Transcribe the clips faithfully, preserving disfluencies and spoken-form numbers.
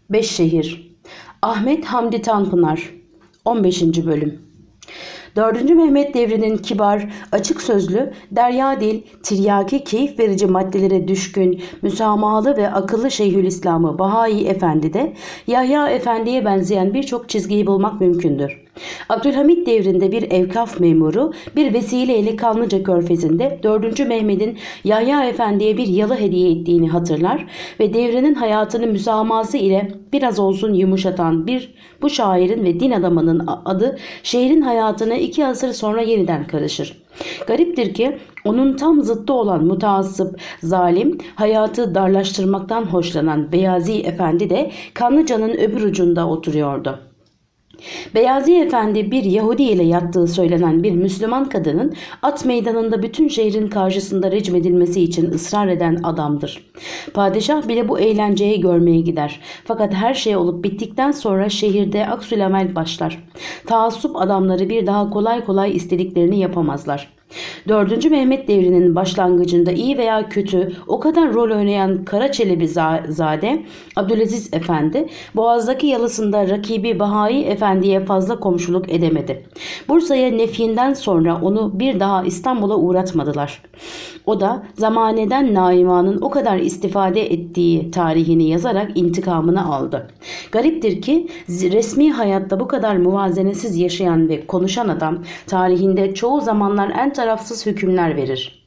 Beş şehir. Ahmet Hamdi Tanpınar. on beşinci bölüm. dördüncü Mehmet devrinin kibar, açık sözlü, deryadil, tiryaki, keyif verici maddelere düşkün, müsamahalı ve akıllı Şeyhülislam'ı Bahai Efendi de Yahya Efendi'ye benzeyen birçok çizgiyi bulmak mümkündür. Abdülhamit devrinde bir evkaf memuru bir vesileyle Kanlıca Körfezi'nde dördüncü Mehmet'in Yahya Efendi'ye bir yalı hediye ettiğini hatırlar ve devrinin hayatını müsamahası ile biraz olsun yumuşatan bir bu şairin ve din adamının adı şehrin hayatına iki asır sonra yeniden karışır. Gariptir ki onun tam zıttı olan mutaassıp, zalim, hayatı darlaştırmaktan hoşlanan Beyazi Efendi de Kanlıca'nın öbür ucunda oturuyordu. Beyazi Efendi bir Yahudi ile yattığı söylenen bir Müslüman kadının at meydanında bütün şehrin karşısında recmedilmesi için ısrar eden adamdır. Padişah bile bu eğlenceyi görmeye gider. Fakat her şey olup bittikten sonra şehirde aksülamel başlar. Taassup adamları bir daha kolay kolay istediklerini yapamazlar. dördüncü Mehmet devrinin başlangıcında iyi veya kötü o kadar rol oynayan Kara Çelebi Zade Abdülaziz Efendi Boğaz'daki yalısında rakibi Bahai Efendi'ye fazla komşuluk edemedi. Bursa'ya nefiinden sonra onu bir daha İstanbul'a uğratmadılar. O da zamaneden Naima'nın o kadar istifade ettiği tarihini yazarak intikamını aldı. Gariptir ki resmi hayatta bu kadar muvazenesiz yaşayan ve konuşan adam tarihinde çoğu zamanlar en tarafsız hükümler verir.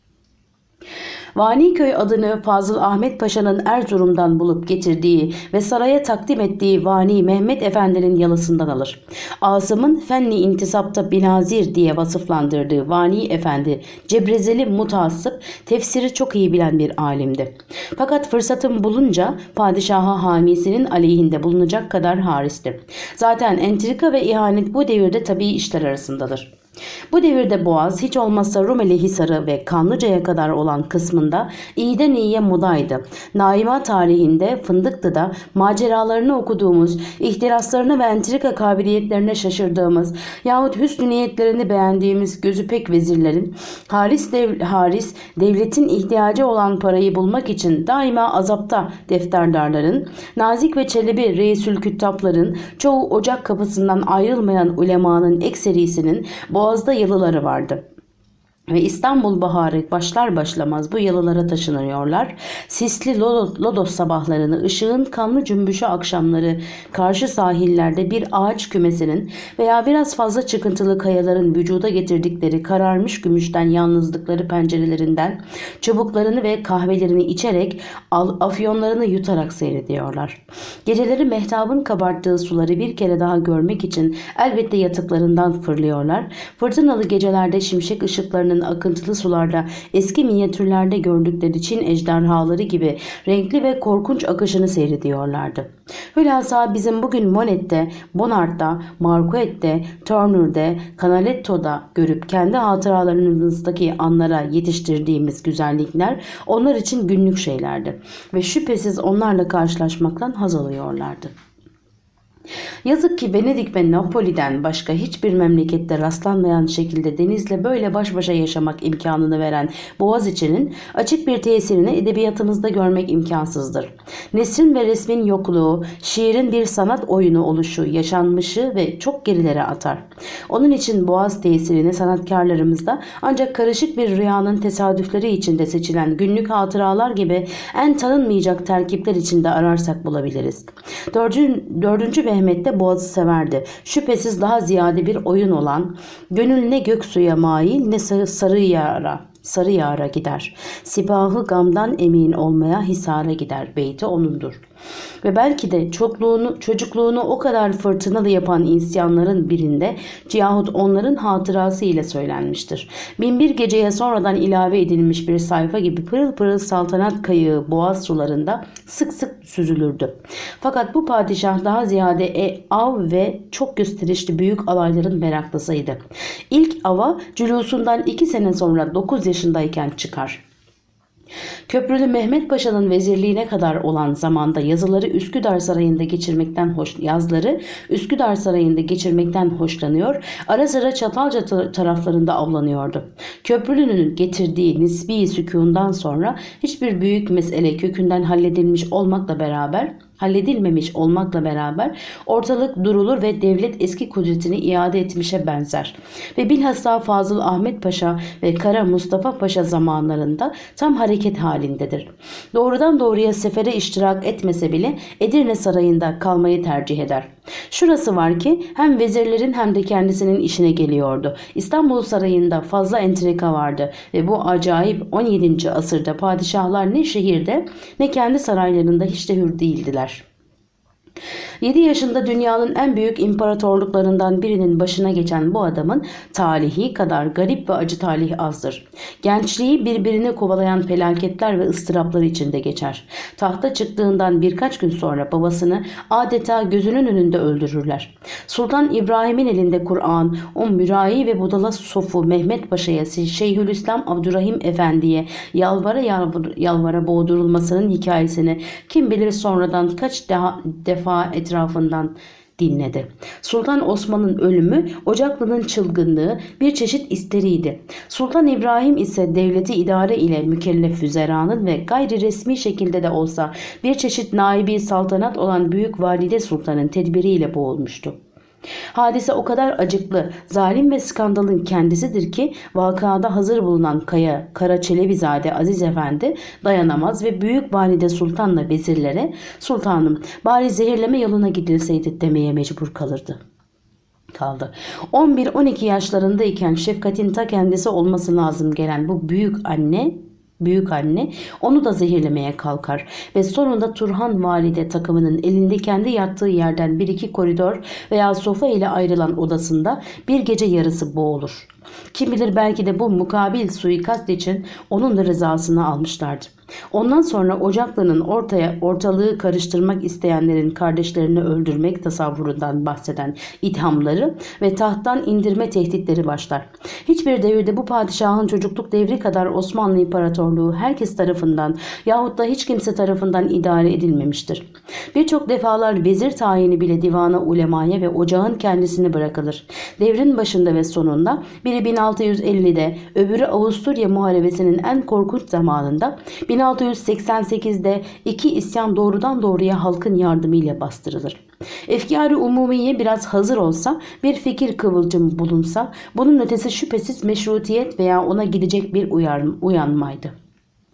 Vaniköy adını Fazıl Ahmet Paşa'nın Erzurum'dan bulup getirdiği ve saraya takdim ettiği Vani Mehmet Efendi'nin yalısından alır. Asım'ın fenni intisapta binazir diye vasıflandırdığı Vani Efendi, cebrezeli mutaassıp, tefsiri çok iyi bilen bir alimdi. Fakat fırsatın bulunca padişaha hamisinin aleyhinde bulunacak kadar haristi. Zaten entrika ve ihanet bu devirde tabii işler arasındadır. Bu devirde Boğaz hiç olmazsa Rumeli Hisarı ve Kanlıca'ya kadar olan kısmında iyiden iyiye modaydı. Naima tarihinde Fındıklı'da maceralarını okuduğumuz, ihtiraslarını ve entrika kabiliyetlerine şaşırdığımız yahut hüsnü niyetlerini beğendiğimiz gözü pek vezirlerin haris, dev, haris devletin ihtiyacı olan parayı bulmak için daima azapta defterdarların, Nazik ve Çelebi Reisül Küttapların, çoğu ocak kapısından ayrılmayan ulemanın ekserisinin Boğaz'da yalıları vardı. Ve İstanbul baharı başlar başlamaz bu yalılara taşınıyorlar. Sisli lodos sabahlarını, ışığın kanlı cümbüşü akşamları karşı sahillerde bir ağaç kümesinin veya biraz fazla çıkıntılı kayaların vücuda getirdikleri kararmış gümüşten yalnızlıkları pencerelerinden çubuklarını ve kahvelerini içerek afyonlarını yutarak seyrediyorlar. Geceleri mehtabın kabarttığı suları bir kere daha görmek için elbette yatıklarından fırlıyorlar. Fırtınalı gecelerde şimşek ışıklarını akıntılı sularda eski minyatürlerde gördükleri Çin ejderhaları gibi renkli ve korkunç akışını seyrediyorlardı. Hülasa bizim bugün Monet'te, Bonart'ta, Marquette'de, Turner'de, Canaletto'da görüp kendi hatıralarımızdaki anlara yetiştirdiğimiz güzellikler onlar için günlük şeylerdi ve şüphesiz onlarla karşılaşmaktan haz alıyorlardı. Yazık ki Venedik ve Napoli'den başka hiçbir memlekette rastlanmayan şekilde denizle böyle baş başa yaşamak imkanını veren Boğaziçi'nin açık bir tesirini edebiyatımızda görmek imkansızdır. Nesrin ve resmin yokluğu, şiirin bir sanat oyunu oluşu, yaşanmışı ve çok gerilere atar. Onun için Boğaz tesirini sanatkarlarımızda ancak karışık bir rüyanın tesadüfleri içinde seçilen günlük hatıralar gibi en tanınmayacak terkipler içinde ararsak bulabiliriz. Dördüncü, dördüncü Mehmet de Boğaz'ı severdi. Şüphesiz daha ziyade bir oyun olan, gönül ne göksuya mail ne sarı yara, sarı yara gider. Sipahı gamdan emin olmaya Hisar'a gider. Beyti onundur. Ve belki de çokluğunu, çocukluğunu o kadar fırtınalı yapan isyanların birinde yahut onların hatırası ile söylenmiştir. Binbir geceye sonradan ilave edilmiş bir sayfa gibi pırıl pırıl saltanat kayığı Boğaz sularında sık sık süzülürdü. Fakat bu padişah daha ziyade e, av ve çok gösterişli büyük alayların meraklısıydı. İlk ava cülusundan iki sene sonra dokuz yaşındayken çıkar. Köprülü Mehmet Paşa'nın vezirliğine kadar olan zamanda yazıları Üsküdar Sarayı'nda geçirmekten hoş yazları Üsküdar Sarayı'nda geçirmekten hoşlanıyor. Ara sıra Çatalca taraflarında avlanıyordu. Köprülünün getirdiği nisbi sükûndan sonra hiçbir büyük mesele kökünden halledilmiş olmakla beraber halledilmemiş olmakla beraber ortalık durulur ve devlet eski kudretini iade etmişe benzer. Ve bilhassa Fazıl Ahmet Paşa ve Kara Mustafa Paşa zamanlarında tam hareket halindedir. Doğrudan doğruya sefere iştirak etmese bile Edirne Sarayı'nda kalmayı tercih eder. Şurası var ki hem vezirlerin hem de kendisinin işine geliyordu. İstanbul Sarayı'nda fazla entrika vardı ve bu acayip on yedinci asırda padişahlar ne şehirde ne kendi saraylarında hiç de hür değildiler. yedi yaşında dünyanın en büyük imparatorluklarından birinin başına geçen bu adamın talihi kadar garip ve acı talihi azdır. Gençliği birbirini kovalayan felaketler ve ıstıraplar içinde geçer. Tahta çıktığından birkaç gün sonra babasını adeta gözünün önünde öldürürler. Sultan İbrahim'in elinde Kur'an, o mürai ve budala sofu Mehmet Paşa'ya, Şeyhülislam Abdurrahim Efendi'ye yalvara yalvara, yalvara boğdurulmasının hikayesini kim bilir sonradan kaç defa, defa etrafından dinledi. Sultan Osman'ın ölümü Ocaklı'nın çılgınlığı bir çeşit isteriydi. Sultan İbrahim ise devleti idare ile mükellef füzeranın ve gayri resmi şekilde de olsa bir çeşit naibi saltanat olan Büyük Valide Sultan'ın tedbiriyle boğulmuştu. Hadise o kadar acıklı, zalim ve skandalın kendisidir ki vakada hazır bulunan Kaya Kara Çelebizade Aziz Efendi dayanamaz ve Büyük Valide Sultan'la vezirlere "Sultanım, bari zehirleme yoluna gidilseydi" demeye mecbur kalırdı. kaldı. on bir on iki yaşlarındayken şefkatin ta kendisi olması lazım gelen bu büyük anne Büyük anne onu da zehirlemeye kalkar ve sonunda Turhan Valide takımının elinde kendi yattığı yerden bir iki koridor veya sofa ile ayrılan odasında bir gece yarısı boğulur. Kim bilir belki de bu mukabil suikast için onun da rızasını almışlardı. Ondan sonra Ocaklı'nın ortaya ortalığı karıştırmak isteyenlerin kardeşlerini öldürmek tasavvurundan bahseden ithamları ve tahttan indirme tehditleri başlar. Hiçbir devirde bu padişahın çocukluk devri kadar Osmanlı İmparatorluğu herkes tarafından yahut da hiç kimse tarafından idare edilmemiştir. Birçok defalar vezir tayini bile divana ulemaya ve ocağın kendisine bırakılır. Devrin başında ve sonunda biri bin altı yüz ellide, öbürü Avusturya Muharebesi'nin en korkunç zamanında bin altı yüz seksen sekizde iki isyan doğrudan doğruya halkın yardımıyla bastırılır. Efkâr-ı umumiye biraz hazır olsa, bir fikir kıvılcımı bulunsa, bunun ötesi şüphesiz meşrutiyet veya ona gidecek bir uyarım, uyanmaydı.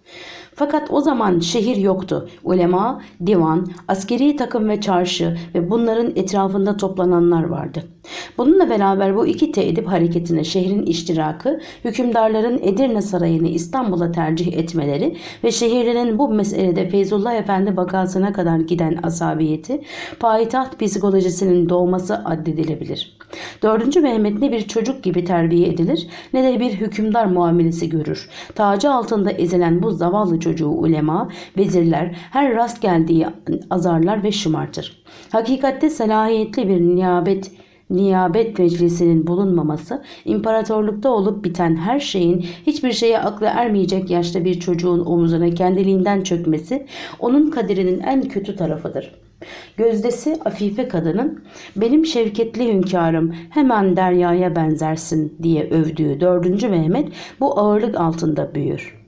Fakat o zaman şehir yoktu. Ulema, divan, askeri takım ve çarşı ve bunların etrafında toplananlar vardı. Bununla beraber bu iki teedip hareketine şehrin iştirakı, hükümdarların Edirne Sarayı'nı İstanbul'a tercih etmeleri ve şehirlerin bu meselede Feyzullah Efendi vakasına kadar giden asabiyeti, payitaht psikolojisinin doğması addedilebilir. Dördüncü Mehmet ne bir çocuk gibi terbiye edilir ne de bir hükümdar muamelesi görür. Tacı altında ezilen bu zavallı çocuğu ulema, vezirler her rast geldiği azarlar ve şımartır. Hakikatte salahiyetli bir niyabet Niyabet meclisinin bulunmaması, imparatorlukta olup biten her şeyin hiçbir şeye aklı ermeyecek yaşta bir çocuğun omuzuna kendiliğinden çökmesi, onun kaderinin en kötü tarafıdır. Gözdesi afife kadının "Benim şevketli hünkârım, hemen deryaya benzersin" diye övdüğü dördüncü Mehmet bu ağırlık altında büyür.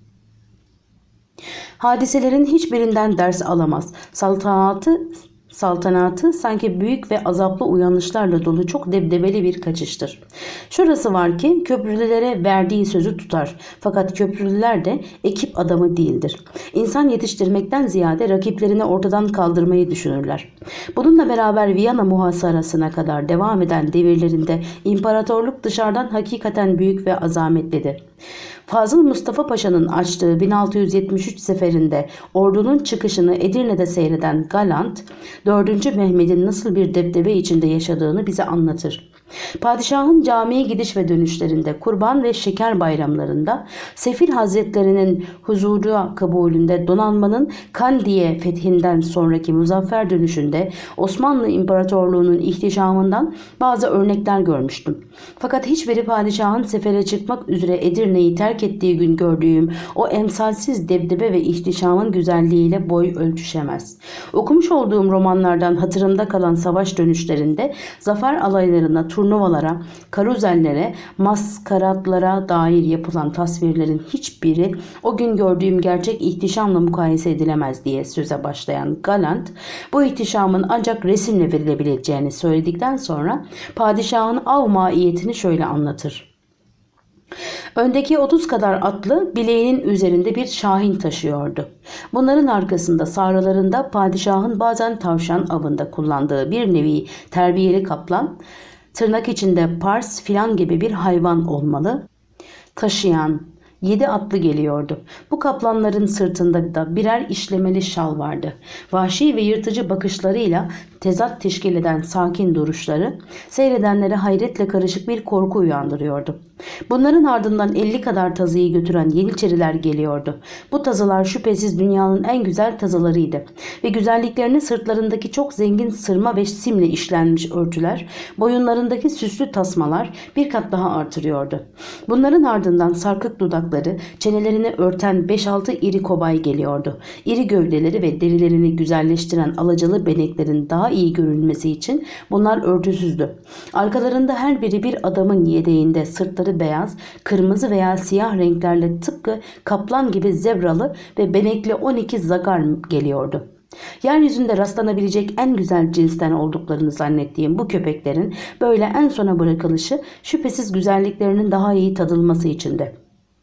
Hadiselerin hiçbirinden ders alamaz. Saltanatı Saltanatı sanki büyük ve azaplı uyanışlarla dolu çok debdebeli bir kaçıştır. Şurası var ki köprülülere verdiği sözü tutar. Fakat köprülüler de ekip adamı değildir. İnsan yetiştirmekten ziyade rakiplerini ortadan kaldırmayı düşünürler. Bununla beraber Viyana muhasarasına kadar devam eden devirlerinde imparatorluk dışarıdan hakikaten büyük ve azametlidir. Fazıl Mustafa Paşa'nın açtığı bin altı yüz yetmiş üç seferinde ordunun çıkışını Edirne'de seyreden Galant, dördüncü Mehmet'in nasıl bir debdebe içinde yaşadığını bize anlatır. Padişahın camiye gidiş ve dönüşlerinde, kurban ve şeker bayramlarında, Sefil Hazretlerinin huzuru kabulünde, donanmanın Kandiye fethinden sonraki muzaffer dönüşünde Osmanlı İmparatorluğu'nun ihtişamından bazı örnekler görmüştüm. Fakat hiçbiri padişahın sefere çıkmak üzere Edirne'yi terk ettiği gün gördüğüm o emsalsiz debdebe ve ihtişamın güzelliğiyle boy ölçüşemez. Okumuş olduğum romanlardan hatırımda kalan savaş dönüşlerinde zafer alaylarına turnuvalara, karuzellere, maskaratlara dair yapılan tasvirlerin hiçbiri o gün gördüğüm gerçek ihtişamla mukayese edilemez diye söze başlayan Galant, bu ihtişamın ancak resimle verilebileceğini söyledikten sonra padişahın av maiyetini şöyle anlatır. Öndeki otuz kadar atlı bileğinin üzerinde bir şahin taşıyordu. Bunların arkasında sağralarında padişahın bazen tavşan avında kullandığı bir nevi terbiyeli kaplan, tırnak içinde pars filan gibi bir hayvan olmalı, taşıyan yedi atlı geliyordu. Bu kaplanların sırtında da birer işlemeli şal vardı. Vahşi ve yırtıcı bakışlarıyla tezat teşkil eden sakin duruşları seyredenlere hayretle karışık bir korku uyandırıyordu. Bunların ardından elli kadar tazıyı götüren yeniçeriler geliyordu. Bu tazılar şüphesiz dünyanın en güzel tazılarıydı ve güzelliklerini sırtlarındaki çok zengin sırma ve simle işlenmiş örtüler, boyunlarındaki süslü tasmalar bir kat daha artırıyordu. Bunların ardından sarkık dudakları, çenelerini örten beş altı iri kobay geliyordu. İri gövdeleri ve derilerini güzelleştiren alacalı beneklerin daha iyi görünmesi için bunlar örtüsüzdü. Arkalarında her biri bir adamın yedeğinde, sırtları beyaz, kırmızı veya siyah renklerle tıpkı kaplan gibi zebralı ve benekli on iki zagar geliyordu. Yeryüzünde rastlanabilecek en güzel cinsten olduklarını zannettiğim bu köpeklerin böyle en sona bırakılışı şüphesiz güzelliklerinin daha iyi tadılması içindi.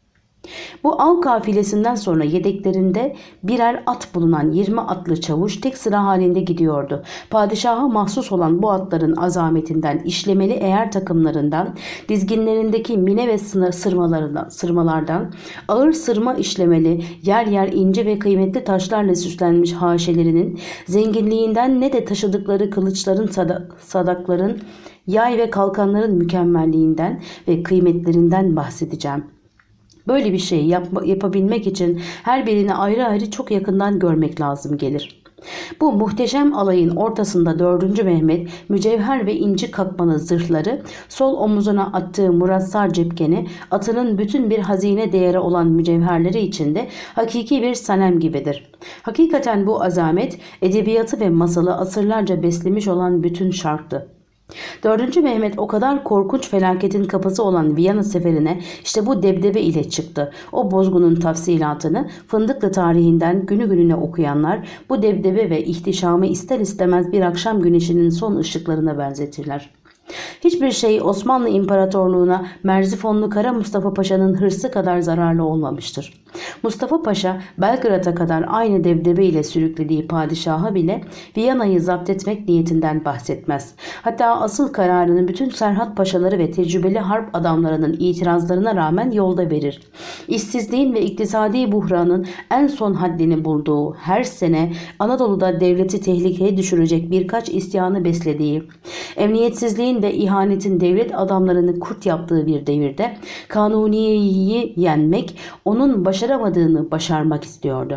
Bu av kafilesinden sonra yedeklerinde birer at bulunan yirmi atlı çavuş tek sıra halinde gidiyordu. Padişaha mahsus olan bu atların azametinden, işlemeli eğer takımlarından, dizginlerindeki mine ve sırmalarından, sırmalardan, ağır sırma işlemeli, yer yer ince ve kıymetli taşlarla süslenmiş haşelerinin zenginliğinden ne de taşıdıkları kılıçların, sadak, sadakların, yay ve kalkanların mükemmelliğinden ve kıymetlerinden bahsedeceğim. Böyle bir şey yap yapabilmek için her birini ayrı ayrı çok yakından görmek lazım gelir. Bu muhteşem alayın ortasında dördüncü Mehmet mücevher ve inci kakmalı zırhları, sol omuzuna attığı murassar cepkeni, atının bütün bir hazine değeri olan mücevherleri içinde hakiki bir sanem gibidir. Hakikaten bu azamet edebiyatı ve masalı asırlarca beslemiş olan bütün şarktı. Dördüncü Mehmet o kadar korkunç felaketin kapısı olan Viyana seferine işte bu debdebe ile çıktı. O bozgunun tafsilatını Fındıklı tarihinden günü gününe okuyanlar bu debdebe ve ihtişamı ister istemez bir akşam güneşinin son ışıklarına benzetirler. Hiçbir şey Osmanlı İmparatorluğu'na Merzifonlu Kara Mustafa Paşa'nın hırsı kadar zararlı olmamıştır. Mustafa Paşa Belgrad'a kadar aynı debdebe ile sürüklediği padişaha bile Viyana'yı zapt etmek niyetinden bahsetmez. Hatta asıl kararını bütün Serhat Paşaları ve tecrübeli harp adamlarının itirazlarına rağmen yolda verir. İşsizliğin ve iktisadi buhranın en son haddini bulduğu, her sene Anadolu'da devleti tehlikeye düşürecek birkaç isyanı beslediği, emniyetsizliğin ve ihanetin devlet adamlarını kurt yaptığı bir devirde Kanuni'yi yenmek, onun başaramadığını başarmak istiyordu.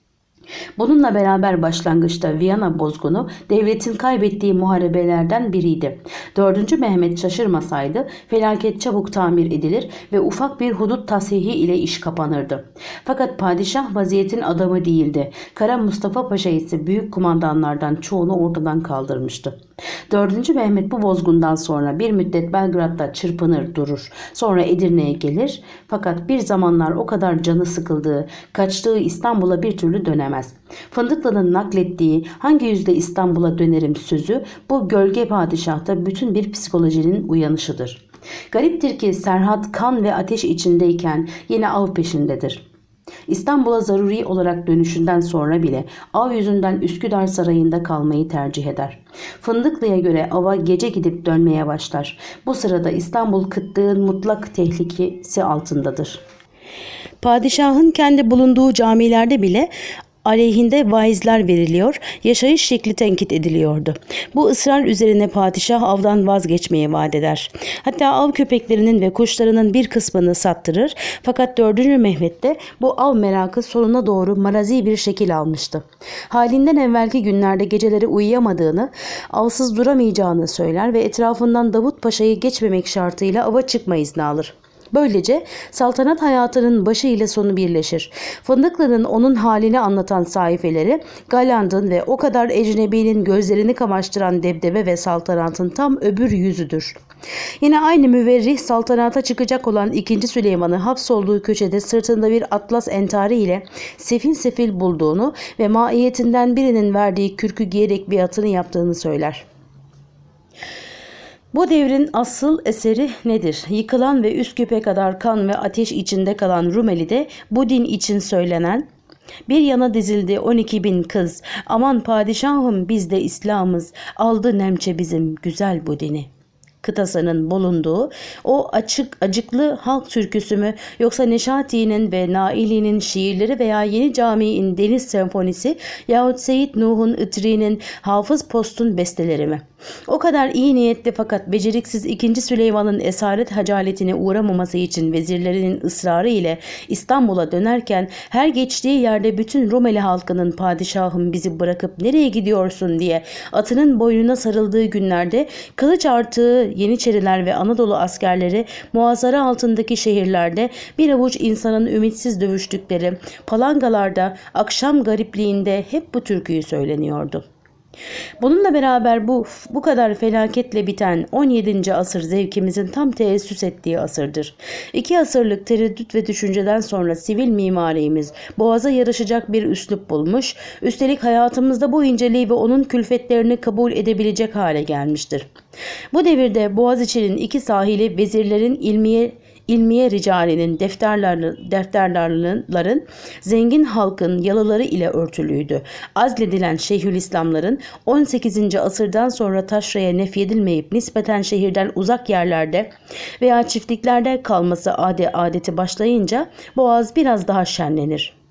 Bununla beraber başlangıçta Viyana bozgunu devletin kaybettiği muharebelerden biriydi. Dördüncü Mehmet şaşırmasaydı felaket çabuk tamir edilir ve ufak bir hudut tasihi ile iş kapanırdı. Fakat padişah vaziyetin adamı değildi. Kara Mustafa Paşa ise büyük kumandanlardan çoğunu ortadan kaldırmıştı. Dördüncü Mehmet bu bozgundan sonra bir müddet Belgrad'da çırpınır durur. Sonra Edirne'ye gelir. Fakat bir zamanlar o kadar canı sıkıldığı, kaçtığı İstanbul'a bir türlü dönemez. Fındıklı'nın naklettiği hangi yüzde İstanbul'a dönerim sözü bu gölge padişahta bütün bir psikolojinin uyanışıdır. Gariptir ki Serhat kan ve ateş içindeyken yine av peşindedir. İstanbul'a zaruri olarak dönüşünden sonra bile av yüzünden Üsküdar Sarayı'nda kalmayı tercih eder. Fındıklı'ya göre ava gece gidip dönmeye başlar. Bu sırada İstanbul kıtlığın mutlak tehlikesi altındadır. Padişahın kendi bulunduğu camilerde bile aleyhinde vaizler veriliyor, yaşayış şekli tenkit ediliyordu. Bu ısrar üzerine padişah avdan vazgeçmeye vaat eder. Hatta av köpeklerinin ve kuşlarının bir kısmını sattırır. Fakat dördüncü Mehmet'te bu av merakı sonuna doğru marazi bir şekil almıştı. Halinden evvelki günlerde geceleri uyuyamadığını, avsız duramayacağını söyler ve etrafından Davut Paşa'yı geçmemek şartıyla ava çıkma izni alır. Böylece saltanat hayatının başı ile sonu birleşir. Fındıklı'nın onun halini anlatan sayfeleri, Galand'ın ve o kadar ecnebinin gözlerini kamaştıran debdebe ve saltanatın tam öbür yüzüdür. Yine aynı müverrih saltanata çıkacak olan ikinci Süleyman'ı hapsolduğu köşede sırtında bir atlas entari ile sefil sefil bulduğunu ve maiyetinden birinin verdiği kürkü giyerek biatını yaptığını söyler. Bu devrin asıl eseri nedir? Yıkılan ve Üsküp'e kadar kan ve ateş içinde kalan Rumeli'de bu din için söylenen, bir yana dizildi on iki bin kız, aman padişahım biz de İslam'ız, aldı nemçe bizim güzel bu dini kıtasının bulunduğu o açık acıklı halk türküsü mü, yoksa Neşati'nin ve Naili'nin şiirleri veya Yeni Cami'in Deniz Senfonisi yahut Seyit Nuh'un Itri'nin Hafız Post'un besteleri mi? O kadar iyi niyetli fakat beceriksiz ikinci Süleyman'ın esaret hacaletine uğramaması için vezirlerinin ısrarı ile İstanbul'a dönerken her geçtiği yerde bütün Rumeli halkının padişahım bizi bırakıp nereye gidiyorsun diye atının boynuna sarıldığı günlerde kılıç artığı Yeniçeriler ve Anadolu askerleri muhasara altındaki şehirlerde bir avuç insanın ümitsiz dövüştükleri palangalarda akşam garipliğinde hep bu türküyü söyleniyordu. Bununla beraber bu bu kadar felaketle biten on yedinci asır zevkimizin tam teessüs ettiği asırdır. İki asırlık tereddüt ve düşünceden sonra sivil mimarimiz boğaza yarışacak bir üslup bulmuş, üstelik hayatımızda bu inceliği ve onun külfetlerini kabul edebilecek hale gelmiştir. Bu devirde Boğaziçi'nin iki sahili vezirlerin ilmiye İlmiye ricalinin, defterler, defterdarların, zengin halkın yalıları ile örtülüydü. Azledilen Şeyhülislamların on sekizinci asırdan sonra taşraya nefyedilmeyip nispeten şehirden uzak yerlerde veya çiftliklerde kalması ade adeti başlayınca Boğaz biraz daha şenlenir.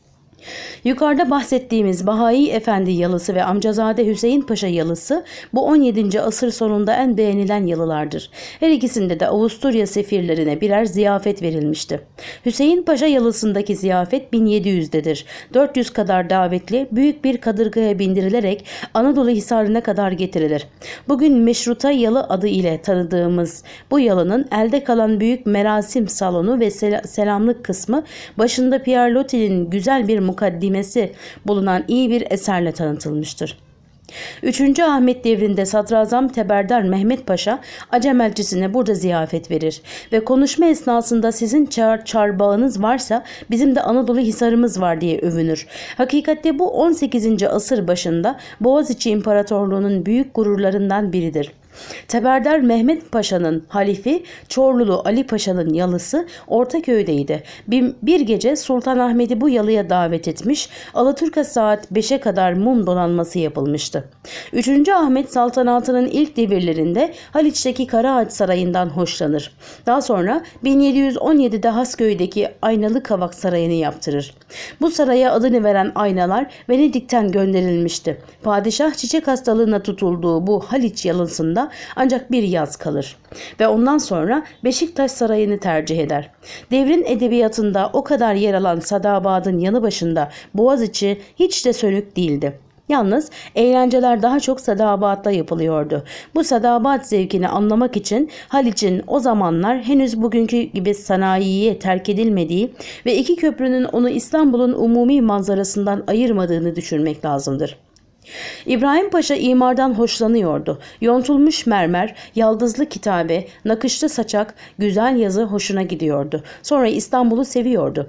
Yukarıda bahsettiğimiz Bahai Efendi yalısı ve Amcazade Hüseyin Paşa yalısı bu on yedinci asır sonunda en beğenilen yalılardır. Her ikisinde de Avusturya sefirlerine birer ziyafet verilmişti. Hüseyin Paşa yalısındaki ziyafet bin yedi yüz'dedir. dört yüz kadar davetli büyük bir kadırgaya bindirilerek Anadolu Hisarı'na kadar getirilir. Bugün Meşruta Yalı adı ile tanıdığımız bu yalının elde kalan büyük merasim salonu ve sel selamlık kısmı başında Pierre Loti'nin güzel bir mukaddimesi bulunan iyi bir eserle tanıtılmıştır. üçüncü Ahmet devrinde Sadrazam Teberdar Mehmet Paşa Acem elçisine burada ziyafet verir ve konuşma esnasında sizin çar çarbağınız varsa bizim de Anadolu Hisarımız var diye övünür. Hakikatte bu on sekizinci asır başında Boğaziçi İmparatorluğu'nun büyük gururlarından biridir. Teberdar Mehmet Paşa'nın halifi Çorlulu Ali Paşa'nın yalısı Ortaköy'deydi. Bir, bir gece Sultanahmet'i bu yalıya davet etmiş, Alaturka saat beşe kadar mum donanması yapılmıştı. üçüncü Ahmet saltanatının ilk devirlerinde Haliç'teki Karaağaç Sarayı'ndan hoşlanır. Daha sonra bin yedi yüz on yedi'de Hasköy'deki Aynalı Kavak Sarayı'nı yaptırır. Bu saraya adını veren aynalar Venedik'ten gönderilmişti. Padişah çiçek hastalığına tutulduğu bu Haliç yalısında ancak bir yaz kalır ve ondan sonra Beşiktaş Sarayı'nı tercih eder. Devrin edebiyatında o kadar yer alan Sadabad'ın yanı başında Boğaziçi hiç de sönük değildi. Yalnız eğlenceler daha çok Sadabat'ta yapılıyordu. Bu Sadabat zevkini anlamak için Haliç'in o zamanlar henüz bugünkü gibi sanayiye terk edilmediği ve iki köprünün onu İstanbul'un umumi manzarasından ayırmadığını düşünmek lazımdır. İbrahim Paşa imardan hoşlanıyordu. Yontulmuş mermer, yaldızlı kitabe, nakışlı saçak, güzel yazı hoşuna gidiyordu. Sonra İstanbul'u seviyordu.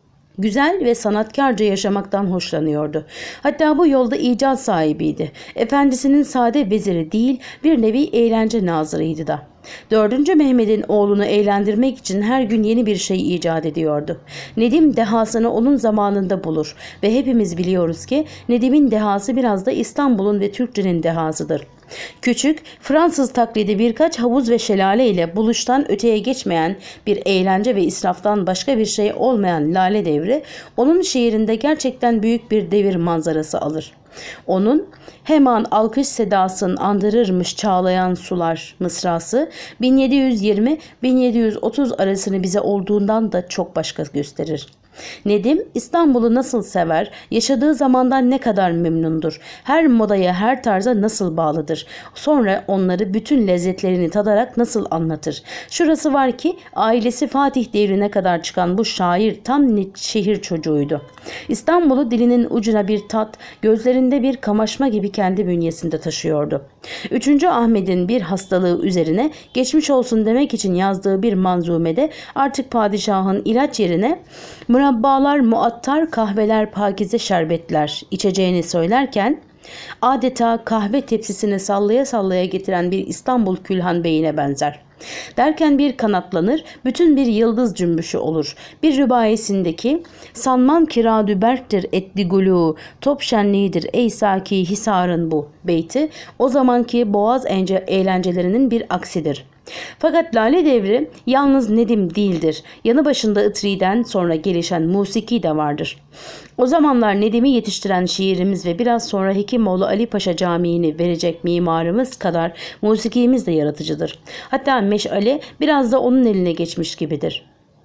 Güzel ve sanatkarca yaşamaktan hoşlanıyordu. Hatta bu yolda icat sahibiydi. Efendisinin sade veziri değil, bir nevi eğlence nazırıydı da. Dördüncü Mehmet'in oğlunu eğlendirmek için her gün yeni bir şey icat ediyordu. Nedim dehasını onun zamanında bulur ve hepimiz biliyoruz ki Nedim'in dehası biraz da İstanbul'un ve Türkçenin dehasıdır. Küçük, Fransız taklidi birkaç havuz ve şelale ile buluştan öteye geçmeyen bir eğlence ve israftan başka bir şey olmayan Lale Devri, onun şiirinde gerçekten büyük bir devir manzarası alır. Onun hemen alkış sedasın andırırmış çağlayan sular mısrası bin yedi yüz yirmi bin yedi yüz otuz arasını bize olduğundan da çok başka gösterir. Nedim İstanbul'u nasıl sever, yaşadığı zamandan ne kadar memnundur, her modaya, her tarza nasıl bağlıdır, sonra onları bütün lezzetlerini tadarak nasıl anlatır. Şurası var ki ailesi Fatih devrine kadar çıkan bu şair tam şehir çocuğuydu. İstanbul'u dilinin ucuna bir tat, gözlerinde bir kamaşma gibi kendi bünyesinde taşıyordu. Üçüncü Ahmet'in bir hastalığı üzerine geçmiş olsun demek için yazdığı bir manzumede artık padişahın ilaç yerine murabbalar, muattar kahveler, pakize şerbetler içeceğini söylerken adeta kahve tepsisini sallaya sallaya getiren bir İstanbul Külhan Bey'ine benzer. Derken bir kanatlanır, bütün bir yıldız cümbüşü olur. Bir rübayesindeki sanmam kiradü berktir etli gulu, top şenliğidir ey saki hisarın bu beyti o zamanki boğaz eğlencelerinin bir aksidir. Fakat Lale Devri yalnız Nedim değildir. Yanı başında Itri'den sonra gelişen musiki de vardır. O zamanlar Nedim'i yetiştiren şiirimiz ve biraz sonra Hekimoğlu Ali Paşa Camii'ni verecek mimarımız kadar musikimiz de yaratıcıdır. Hatta meşale biraz da onun eline geçmiş gibidir.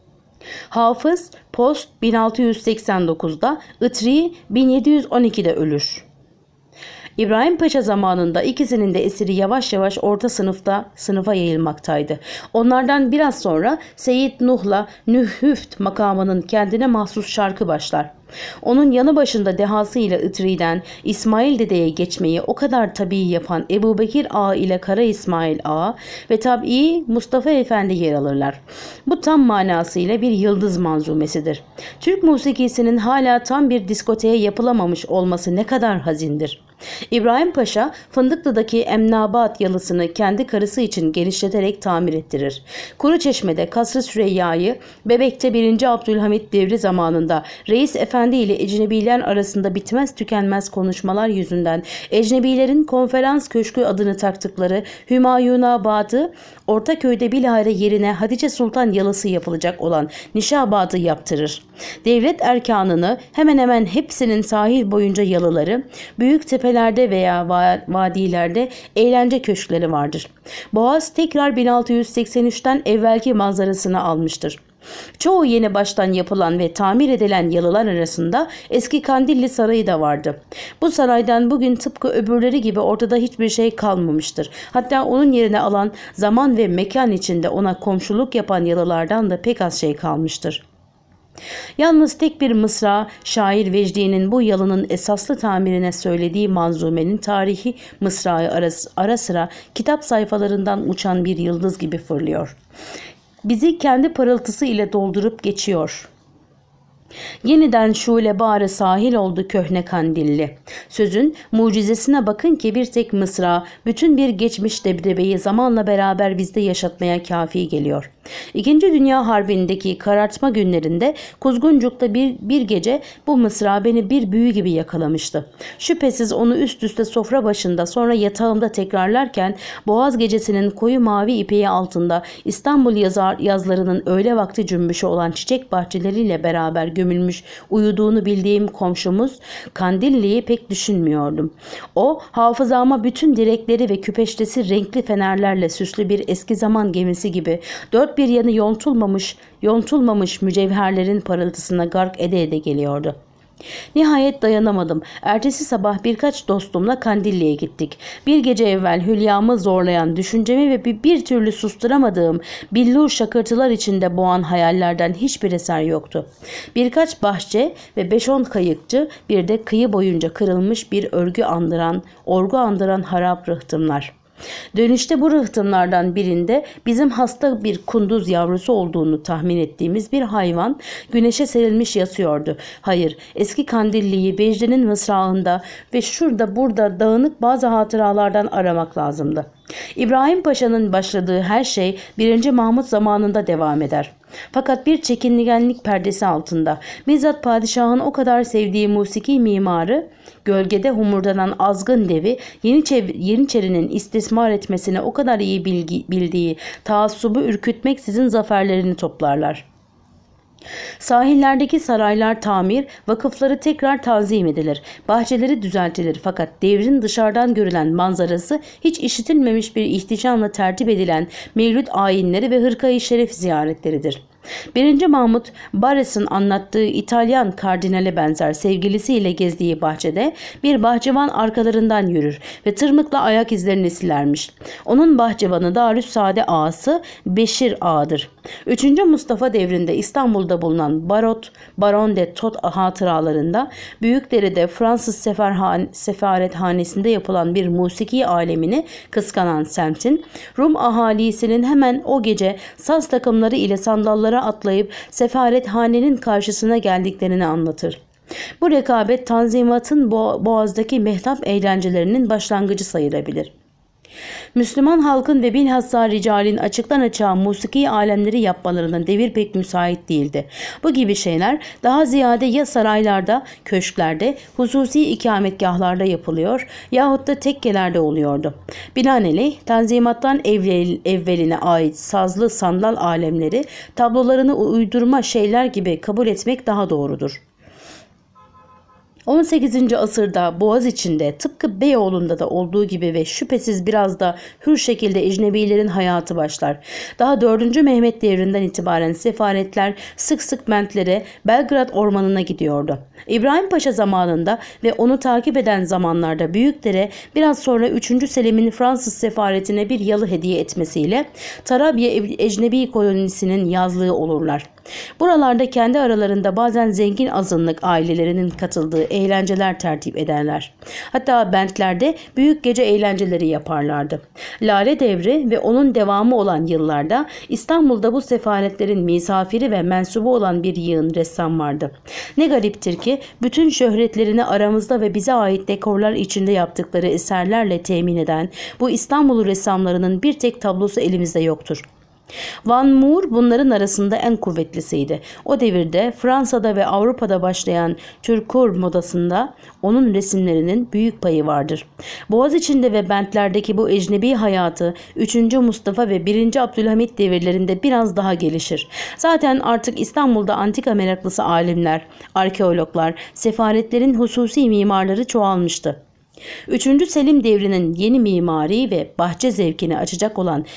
Hafız Post bin altı yüz seksen dokuzda, Itri bin yedi yüz on ikide ölür. İbrahim Paşa zamanında ikisinin de esiri yavaş yavaş orta sınıfta sınıfa yayılmaktaydı. Onlardan biraz sonra Seyyid Nuh'la Nühüft makamının kendine mahsus şarkı başlar. Onun yanı başında dehasıyla Itri'den İsmail Dede'ye geçmeyi o kadar tabii yapan Ebu Bekir Ağa ile Kara İsmail Ağa ve tabii Mustafa Efendi yer alırlar. Bu tam manasıyla bir yıldız manzumesidir. Türk musikisinin hala tam bir diskoteye yapılamamış olması ne kadar hazindir. İbrahim Paşa Fındıklı'daki Emnabat yalısını kendi karısı için genişleterek tamir ettirir. Kuruçeşme'de Kasr-ı Süreyya'yı, Bebek'te birinci Abdülhamit devri zamanında Reis Efendi ile ecnebiler arasında bitmez tükenmez konuşmalar yüzünden ecnebilerin konferans köşkü adını taktıkları Hümayunabad'ı, Ortaköy'de bilahare yerine Hatice Sultan yalısı yapılacak olan Nişabad'ı yaptırır. Devlet erkanını hemen hemen hepsinin sahil boyunca yalıları, büyük tepelerde veya vadilerde eğlence köşkleri vardır. Boğaz tekrar bin altı yüz seksen üçten evvelki manzarasını almıştır. Çoğu yeni baştan yapılan ve tamir edilen yalılar arasında eski Kandilli Sarayı da vardı. Bu saraydan bugün tıpkı öbürleri gibi ortada hiçbir şey kalmamıştır. Hatta onun yerine alan zaman ve mekan içinde ona komşuluk yapan yalılardan da pek az şey kalmıştır. Yalnız tek bir mısra şair Vecdi'nin bu yalının esaslı tamirine söylediği manzumenin tarihi mısrağı ara, ara sıra kitap sayfalarından uçan bir yıldız gibi fırlıyor. Bizi kendi parıltısı ile doldurup geçiyor. Yeniden şule bari sahil oldu köhne Kandilli. Sözün mucizesine bakın ki bir tek mısra bütün bir geçmiş debdebeyi zamanla beraber bizde yaşatmaya kafi geliyor. İkinci Dünya Harbi'ndeki karartma günlerinde Kuzguncuk'ta bir, bir gece bu mısra beni bir büyü gibi yakalamıştı. Şüphesiz onu üst üste sofra başında sonra yatağımda tekrarlarken Boğaz gecesinin koyu mavi ipeği altında İstanbul yazar, yazlarının öğle vakti cümbüşü olan çiçek bahçeleriyle beraber gömülmüş uyuduğunu bildiğim komşumuz Kandilli'yi pek düşünmüyordum. O hafızama bütün direkleri ve küpeştesi renkli fenerlerle süslü bir eski zaman gemisi gibi dört bir yanı yontulmamış, yontulmamış mücevherlerin parıltısına gark ede ede geliyordu. Nihayet dayanamadım. Ertesi sabah birkaç dostumla Kandilli'ye gittik. Bir gece evvel hülyamı zorlayan, düşüncemi ve bir, bir türlü susturamadığım billur şakırtılar içinde boğan hayallerden hiçbir eser yoktu. Birkaç bahçe ve beş on kayıkçı, bir de kıyı boyunca kırılmış bir örgü andıran, orgu andıran harap rıhtımlar. Dönüşte bu rıhtımlardan birinde bizim hasta bir kunduz yavrusu olduğunu tahmin ettiğimiz bir hayvan güneşe serilmiş yatıyordu. Hayır, eski Kandilli'yi Vecdi'nin mısrağında ve şurada burada dağınık bazı hatıralardan aramak lazımdı. İbrahim Paşa'nın başladığı her şey birinci Mahmut zamanında devam eder. Fakat bir çekingenlik perdesi altında bizzat padişahın o kadar sevdiği musiki mimarı gölgede humurdanan azgın devi Yeniçeri'nin istismar etmesine o kadar iyi bilgi, bildiği taassubu ürkütmeksizin zaferlerini toplarlar. Sahillerdeki saraylar tamir, vakıfları tekrar tanzim edilir, bahçeleri düzeltilir fakat devrin dışarıdan görülen manzarası hiç işitilmemiş bir ihtişamla tertip edilen mevlüt ayinleri ve hırka-i şeref ziyaretleridir. birinci. Mahmut, Barres'in anlattığı İtalyan kardinale benzer sevgilisiyle gezdiği bahçede bir bahçıvan arkalarından yürür ve tırmıkla ayak izlerini silermiş. Onun bahçıvanı Darüssaade ağası Beşir Ağa'dır. üçüncü. Mustafa devrinde İstanbul'da bulunan Barot, Baron de Tot hatıralarında Büyükdere'de Fransız seferhan, sefarethanesinde yapılan bir musiki alemini kıskanan semtin Rum ahalisinin hemen o gece saz takımları ile sandallara atlayıp sefarethanenin karşısına geldiklerini anlatır. Bu rekabet Tanzimat'ın Boğaz'daki mehtap eğlencelerinin başlangıcı sayılabilir. Müslüman halkın ve bilhassa ricalin açıktan açığa musiki alemleri yapmalarına devir pek müsait değildi. Bu gibi şeyler daha ziyade ya saraylarda, köşklerde, hususi ikametgahlarda yapılıyor yahut da tekkelerde oluyordu. Binaenaleyh Tanzimat'tan evveline ait sazlı sandal alemleri tablolarını uydurma şeyler gibi kabul etmek daha doğrudur. on sekizinci asırda Boğaz içinde tıpkı Beyoğlu'nda da olduğu gibi ve şüphesiz biraz da hür şekilde ecnebilerin hayatı başlar. Daha dördüncü Mehmet devrinden itibaren sefaretler sık sık Bentlere, Belgrad ormanına gidiyordu. İbrahim Paşa zamanında ve onu takip eden zamanlarda Büyükdere biraz sonra üçüncü Selim'in Fransız sefaretine bir yalı hediye etmesiyle Tarabya ecnebi kolonisinin yazlığı olurlar. Buralarda kendi aralarında bazen zengin azınlık ailelerinin katıldığı eğlenceler tertip ederler. Hatta Bentlerde büyük gece eğlenceleri yaparlardı. Lale Devri ve onun devamı olan yıllarda İstanbul'da bu sefaretlerin misafiri ve mensubu olan bir yığın ressam vardı. Ne gariptir ki bütün şöhretlerini aramızda ve bize ait dekorlar içinde yaptıkları eserlerle temin eden bu İstanbul ressamlarının bir tek tablosu elimizde yoktur. Van Moor bunların arasında en kuvvetlisiydi. O devirde Fransa'da ve Avrupa'da başlayan Türkur modasında onun resimlerinin büyük payı vardır. Boğaziçi'nde ve Bentlerdeki bu ecnebi hayatı üçüncü Mustafa ve birinci Abdülhamit devirlerinde biraz daha gelişir. Zaten artık İstanbul'da antika meraklısı alimler, arkeologlar, sefaretlerin hususi mimarları çoğalmıştı. üçüncü Selim devrinin yeni mimari ve bahçe zevkini açacak olan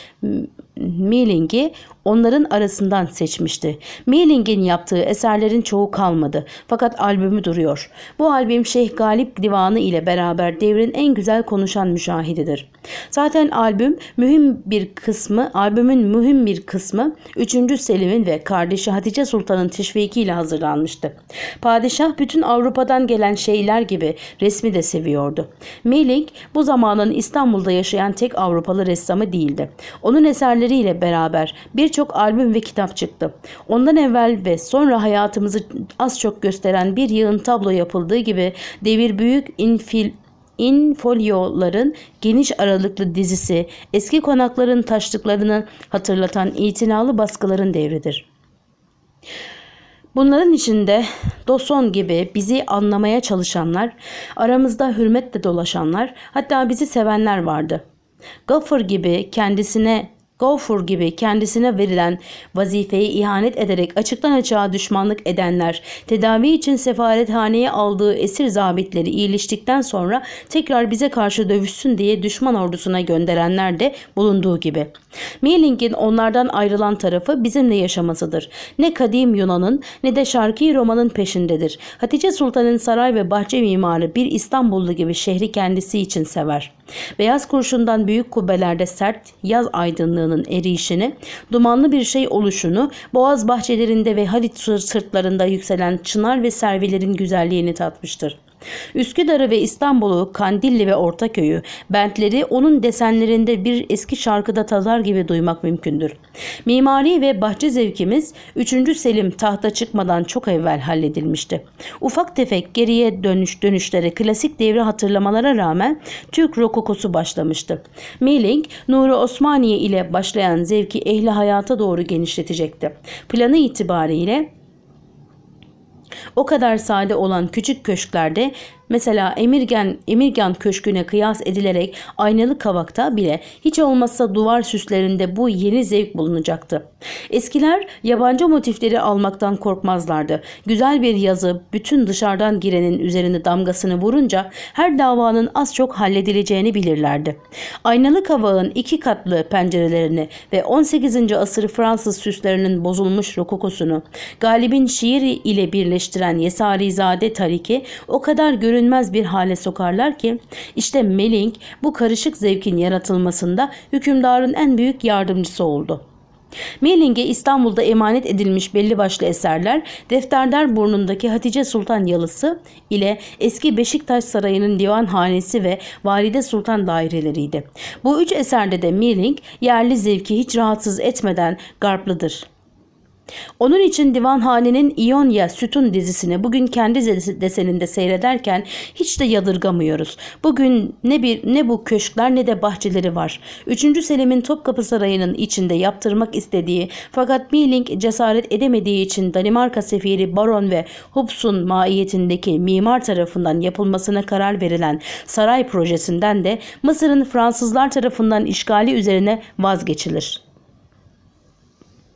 Milling'i onların arasından seçmişti. Milling'in yaptığı eserlerin çoğu kalmadı. Fakat albümü duruyor. Bu albüm Şeyh Galip Divanı ile beraber devrin en güzel konuşan müşahididir. Zaten albüm mühim bir kısmı, albümün mühim bir kısmı üçüncü Selim'in ve kardeşi Hatice Sultan'ın teşvikiyle hazırlanmıştı. Padişah bütün Avrupa'dan gelen şeyler gibi resmi de seviyordu. Milling bu zamanın İstanbul'da yaşayan tek Avrupalı ressamı değildi. Onun eserleriyle beraber birçok albüm ve kitap çıktı. Ondan evvel ve sonra hayatımızı az çok gösteren bir yığın tablo yapıldığı gibi devir büyük infil infolyoların geniş aralıklı dizisi, eski konakların taşlıklarını hatırlatan itinalı baskıların devridir. Bunların içinde Dawson gibi bizi anlamaya çalışanlar, aramızda hürmetle dolaşanlar, hatta bizi sevenler vardı. Gafur gibi kendisine Gafur gibi kendisine verilen vazifeyi ihanet ederek açıktan açığa düşmanlık edenler, tedavi için sefarethaneye aldığı esir zabitleri iyileştikten sonra tekrar bize karşı dövüşsün diye düşman ordusuna gönderenler de bulunduğu gibi. Milling'in onlardan ayrılan tarafı bizimle yaşamasıdır. Ne kadim Yunan'ın ne de şarkî romanın peşindedir. Hatice Sultan'ın saray ve bahçe mimarı bir İstanbullu gibi şehri kendisi için sever. Beyaz kurşundan büyük kubbelerde sert yaz aydınlığının eriyişini, dumanlı bir şey oluşunu, boğaz bahçelerinde ve Halit sırtlarında yükselen çınar ve servilerin güzelliğini tatmıştır. Üsküdar'ı ve İstanbul'u, Kandilli ve Ortaköy'ü, Bentleri onun desenlerinde bir eski şarkıda tazar gibi duymak mümkündür. Mimari ve bahçe zevkimiz üçüncü Selim tahta çıkmadan çok evvel halledilmişti. Ufak tefek geriye dönüş dönüşlere, klasik devri hatırlamalara rağmen Türk rokokosu başlamıştı. Milling, Nuri Osmaniye ile başlayan zevki ehli hayata doğru genişletecekti. Planı itibariyle O kadar sade olan küçük köşklerde, mesela Emirgan, Emirgan Köşkü'ne kıyas edilerek aynalı kavakta bile hiç olmazsa duvar süslerinde bu yeni zevk bulunacaktı. Eskiler yabancı motifleri almaktan korkmazlardı. Güzel bir yazı bütün dışarıdan girenin üzerine damgasını vurunca her davanın az çok halledileceğini bilirlerdi. Aynalı kavağın iki katlı pencerelerini ve on sekizinci asır Fransız süslerinin bozulmuş rokokosunu Galip'in şiiri ile birleştiren Yesarizade tariki o kadar görünmez bir hale sokarlar ki, işte Melling bu karışık zevkin yaratılmasında hükümdarın en büyük yardımcısı oldu. Melling'e İstanbul'da emanet edilmiş belli başlı eserler, Defterdar Burnu'ndaki Hatice Sultan Yalısı ile eski Beşiktaş Sarayı'nın divanhanesi ve Valide Sultan daireleriydi. Bu üç eserde de Melling yerli zevki hiç rahatsız etmeden garplıdır. Onun için divanhanenin İonya Sütun dizisini bugün kendi deseninde seyrederken hiç de yadırgamıyoruz. Bugün ne bir ne bu köşkler ne de bahçeleri var. üçüncü Selim'in Topkapı Sarayı'nın içinde yaptırmak istediği fakat Melling cesaret edemediği için Danimarka sefiri Baron ve Hobson maiyetindeki mimar tarafından yapılmasına karar verilen saray projesinden de Mısır'ın Fransızlar tarafından işgali üzerine vazgeçilir.